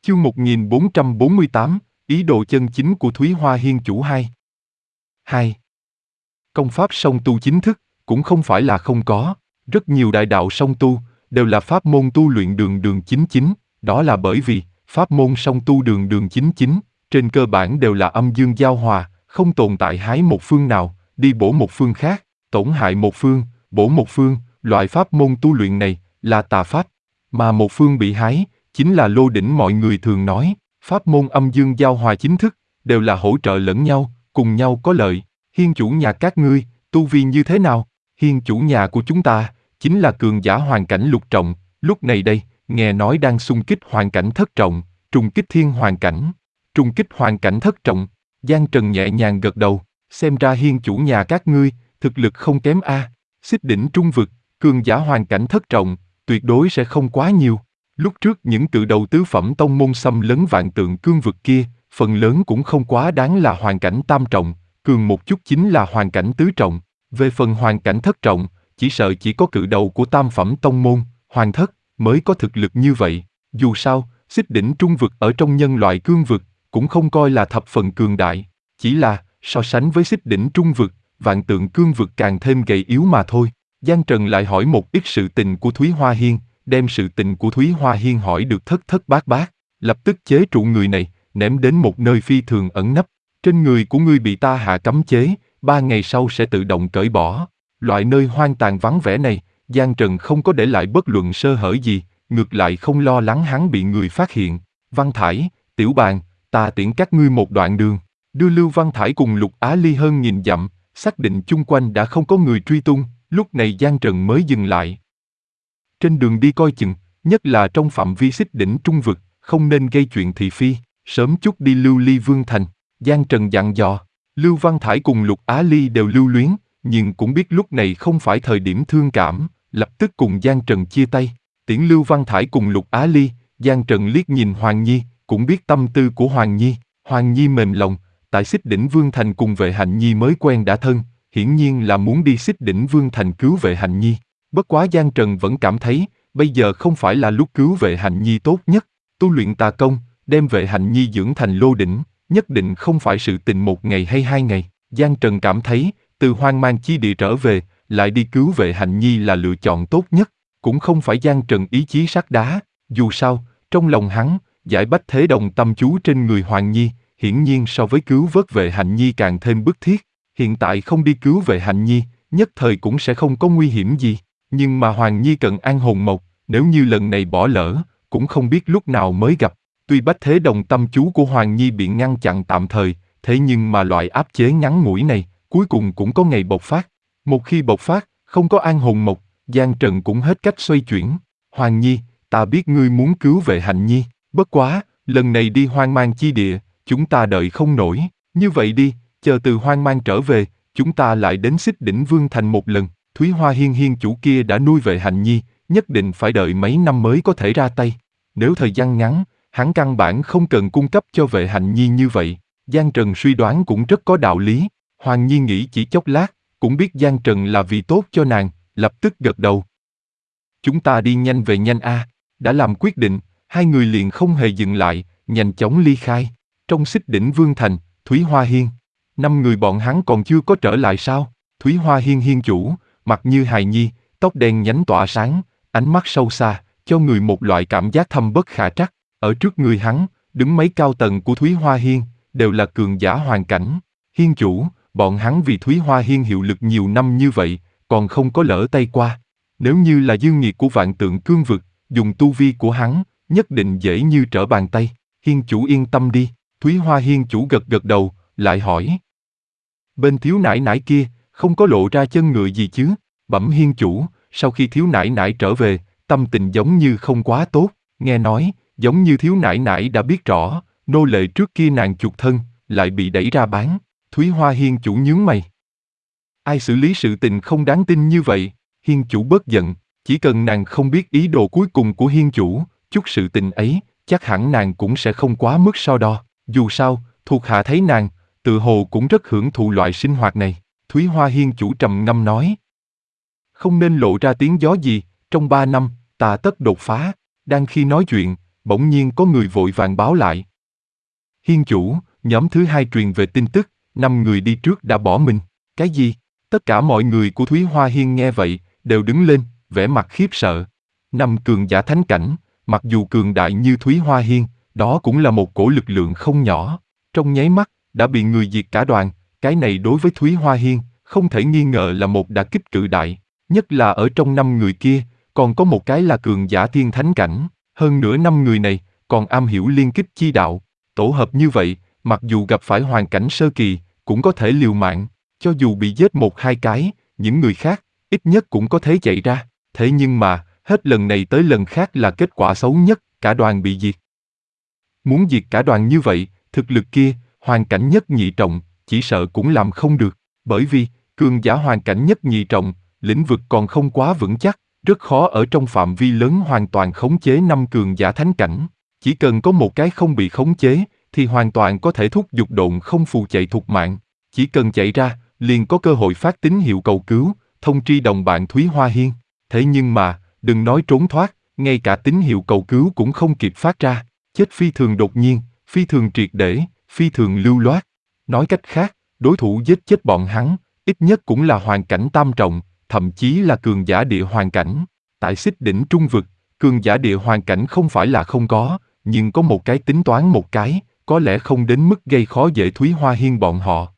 Chương 1448, ý đồ chân chính của Thúy Hoa Hiên chủ 2. 2. Công pháp song tu chính thức, cũng không phải là không có. Rất nhiều đại đạo song tu, đều là pháp môn tu luyện đường đường chính chính, đó là bởi vì, pháp môn song tu đường đường chính chính, trên cơ bản đều là âm dương giao hòa, không tồn tại hái một phương nào, đi bổ một phương khác, tổn hại một phương, bổ một phương, loại pháp môn tu luyện này, là tà pháp. Mà một phương bị hái, chính là lô đỉnh mọi người thường nói, pháp môn âm dương giao hòa chính thức, đều là hỗ trợ lẫn nhau, cùng nhau có lợi. Hiên chủ nhà các ngươi, tu vi như thế nào? Hiên chủ nhà của chúng ta, chính là cường giả hoàn cảnh lục trọng, lúc này đây, nghe nói đang xung kích hoàn cảnh thất trọng, trùng kích thiên hoàn cảnh. Trùng kích hoàn cảnh thất trọng, Giang Trần nhẹ nhàng gật đầu, xem ra hiên chủ nhà các ngươi, thực lực không kém a. Xích đỉnh trung vực, cường giả hoàn cảnh thất trọng, tuyệt đối sẽ không quá nhiều. Lúc trước những cự đầu tứ phẩm tông môn xâm lấn vạn tượng cương vực kia, phần lớn cũng không quá đáng là hoàn cảnh tam trọng, cường một chút chính là hoàn cảnh tứ trọng. Về phần hoàn cảnh thất trọng, chỉ sợ chỉ có cự đầu của tam phẩm tông môn, hoàng thất, mới có thực lực như vậy. Dù sao, xích đỉnh trung vực ở trong nhân loại cương vực, cũng không coi là thập phần cường đại, chỉ là, so sánh với xích đỉnh trung vực, vạn tượng cương vực càng thêm gầy yếu mà thôi. Giang Trần lại hỏi một ít sự tình của Thúy Hoa Hiên, đem sự tình của Thúy Hoa Hiên hỏi được thất thất bát bát, lập tức chế trụ người này, ném đến một nơi phi thường ẩn nấp. Trên người của ngươi bị ta hạ cấm chế, 3 ngày sau sẽ tự động cởi bỏ. Loại nơi hoang tàn vắng vẻ này, Giang Trần không có để lại bất luận sơ hở gì, ngược lại không lo lắng hắn bị người phát hiện. Văn Thải, Tiểu Bàn, ta tiễn các ngươi một đoạn đường. Đưa Lưu Văn Thải cùng Lục Á Ly hơn 1000 dặm, xác định chung quanh đã không có người truy tung, lúc này Giang Trần mới dừng lại. Trên đường đi coi chừng, nhất là trong phạm vi xích đỉnh trung vực, không nên gây chuyện thị phi, sớm chút đi lưu ly vương thành. Giang Trần dặn dò, Lưu Văn Thải cùng Lục Á Ly đều lưu luyến, nhưng cũng biết lúc này không phải thời điểm thương cảm, lập tức cùng Giang Trần chia tay. Tiễn Lưu Văn Thải cùng Lục Á Ly, Giang Trần liếc nhìn Hoàng Nhi, cũng biết tâm tư của Hoàng Nhi. Hoàng Nhi mềm lòng, tại xích đỉnh Vương Thành cùng Vệ Hạnh Nhi mới quen đã thân, hiển nhiên là muốn đi xích đỉnh Vương Thành cứu Vệ Hạnh Nhi. Bất quá Giang Trần vẫn cảm thấy, bây giờ không phải là lúc cứu Vệ Hạnh Nhi tốt nhất. Tu luyện tà công, đem Vệ Hạnh Nhi dưỡng thành lô đỉnh, nhất định không phải sự tình 1 ngày hay 2 ngày. Giang Trần cảm thấy, từ hoang mang chi địa trở về, lại đi cứu Vệ Hạnh Nhi là lựa chọn tốt nhất. Cũng không phải Giang Trần ý chí sắt đá, dù sao, trong lòng hắn, giải bách thế đồng tâm chú trên người Hoàng Nhi, hiển nhiên so với cứu vớt Vệ Hạnh Nhi càng thêm bức thiết. Hiện tại không đi cứu Vệ Hạnh Nhi, nhất thời cũng sẽ không có nguy hiểm gì. Nhưng mà Hoàng Nhi cần an hồn mộc, nếu như lần này bỏ lỡ, cũng không biết lúc nào mới gặp. Tuy bách thế đồng tâm chú của Hoàng Nhi bị ngăn chặn tạm thời, thế nhưng mà loại áp chế ngắn ngủi này, cuối cùng cũng có ngày bộc phát. Một khi bộc phát, không có an hồn mộc, Giang Trần cũng hết cách xoay chuyển. Hoàng Nhi, ta biết ngươi muốn cứu Vệ Hạnh Nhi, bất quá, lần này đi hoang mang chi địa, chúng ta đợi không nổi. Như vậy đi, chờ từ hoang mang trở về, chúng ta lại đến xích đỉnh Vương Thành một lần. Thúy Hoa Hiên Hiên chủ kia đã nuôi Vệ Hạnh Nhi, nhất định phải đợi mấy năm mới có thể ra tay. Nếu thời gian ngắn, hắn căn bản không cần cung cấp cho Vệ Hạnh Nhi như vậy. Giang Trần suy đoán cũng rất có đạo lý. Hoàng Nhi nghĩ chỉ chốc lát, cũng biết Giang Trần là vì tốt cho nàng, lập tức gật đầu. Chúng ta đi nhanh về nhanh a. Đã làm quyết định, hai người liền không hề dừng lại, nhanh chóng ly khai. Trong xích đỉnh Vương Thành, Thúy Hoa Hiên. 5 người bọn hắn còn chưa có trở lại sao? Thúy Hoa Hiên hiên chủ, mặt như hài nhi, tóc đen nhánh tỏa sáng, ánh mắt sâu xa, cho người một loại cảm giác thâm bất khả trắc. Ở trước người hắn, đứng mấy cao tầng của Thúy Hoa Hiên, đều là cường giả hoàn cảnh. Hiên chủ, bọn hắn vì Thúy Hoa Hiên hiệu lực nhiều năm như vậy, còn không có lỡ tay qua. Nếu như là dư nghiệt của vạn tượng cương vực, dùng tu vi của hắn, nhất định dễ như trở bàn tay. Hiên chủ yên tâm đi. Thúy Hoa Hiên chủ gật gật đầu, lại hỏi. Bên thiếu nãi nãi kia, không có lộ ra chân ngựa gì chứ? Bẩm hiên chủ, sau khi thiếu nãi nãi trở về, tâm tình giống như không quá tốt. Nghe nói, giống như thiếu nãi nãi đã biết rõ, nô lệ trước kia nàng chuộc thân, lại bị đẩy ra bán. Thúy Hoa Hiên chủ nhướng mày. Ai xử lý sự tình không đáng tin như vậy? Hiên chủ bớt giận, chỉ cần nàng không biết ý đồ cuối cùng của hiên chủ, chút sự tình ấy, chắc hẳn nàng cũng sẽ không quá mức so đo. Dù sao, thuộc hạ thấy nàng, tự hồ cũng rất hưởng thụ loại sinh hoạt này. Thúy Hoa Hiên chủ trầm ngâm nói. Không nên lộ ra tiếng gió gì, trong 3 năm, ta tất đột phá. Đang khi nói chuyện, bỗng nhiên có người vội vàng báo lại. Hiên chủ, nhóm thứ hai truyền về tin tức, 5 người đi trước đã bỏ mình. Cái gì? Tất cả mọi người của Thúy Hoa Hiên nghe vậy, đều đứng lên, vẻ mặt khiếp sợ. 5 cường giả thánh cảnh, mặc dù cường đại như Thúy Hoa Hiên, đó cũng là một cổ lực lượng không nhỏ. Trong nháy mắt, đã bị người diệt cả đoàn, cái này đối với Thúy Hoa Hiên, không thể nghi ngờ là một đả kích cự đại. Nhất là ở trong 5 người kia, còn có một cái là cường giả thiên thánh cảnh. Hơn nữa 5 người này, còn am hiểu liên kích chi đạo. Tổ hợp như vậy, mặc dù gặp phải hoàn cảnh sơ kỳ, cũng có thể liều mạng. Cho dù bị giết 1-2 cái, những người khác, ít nhất cũng có thể chạy ra. Thế nhưng mà, hết lần này tới lần khác là kết quả xấu nhất, cả đoàn bị diệt. Muốn diệt cả đoàn như vậy, thực lực kia, hoàn cảnh nhất nhị trọng, chỉ sợ cũng làm không được. Bởi vì, cường giả hoàn cảnh nhất nhị trọng, lĩnh vực còn không quá vững chắc, rất khó ở trong phạm vi lớn hoàn toàn khống chế 5 cường giả thánh cảnh. Chỉ cần có một cái không bị khống chế, thì hoàn toàn có thể thúc giục độn không phù chạy thục mạng. Chỉ cần chạy ra, liền có cơ hội phát tín hiệu cầu cứu, thông tri đồng bạn Thúy Hoa Hiên. Thế nhưng mà, đừng nói trốn thoát, ngay cả tín hiệu cầu cứu cũng không kịp phát ra. Chết phi thường đột nhiên, phi thường triệt để, phi thường lưu loát. Nói cách khác, đối thủ giết chết bọn hắn, ít nhất cũng là hoàn cảnh tam trọng, thậm chí là cường giả địa hoàn cảnh. Tại Xích Đỉnh Trung Vực, cường giả địa hoàn cảnh không phải là không có, nhưng có một cái tính toán một cái, có lẽ không đến mức gây khó dễ Thúy Hoa Hiên bọn họ.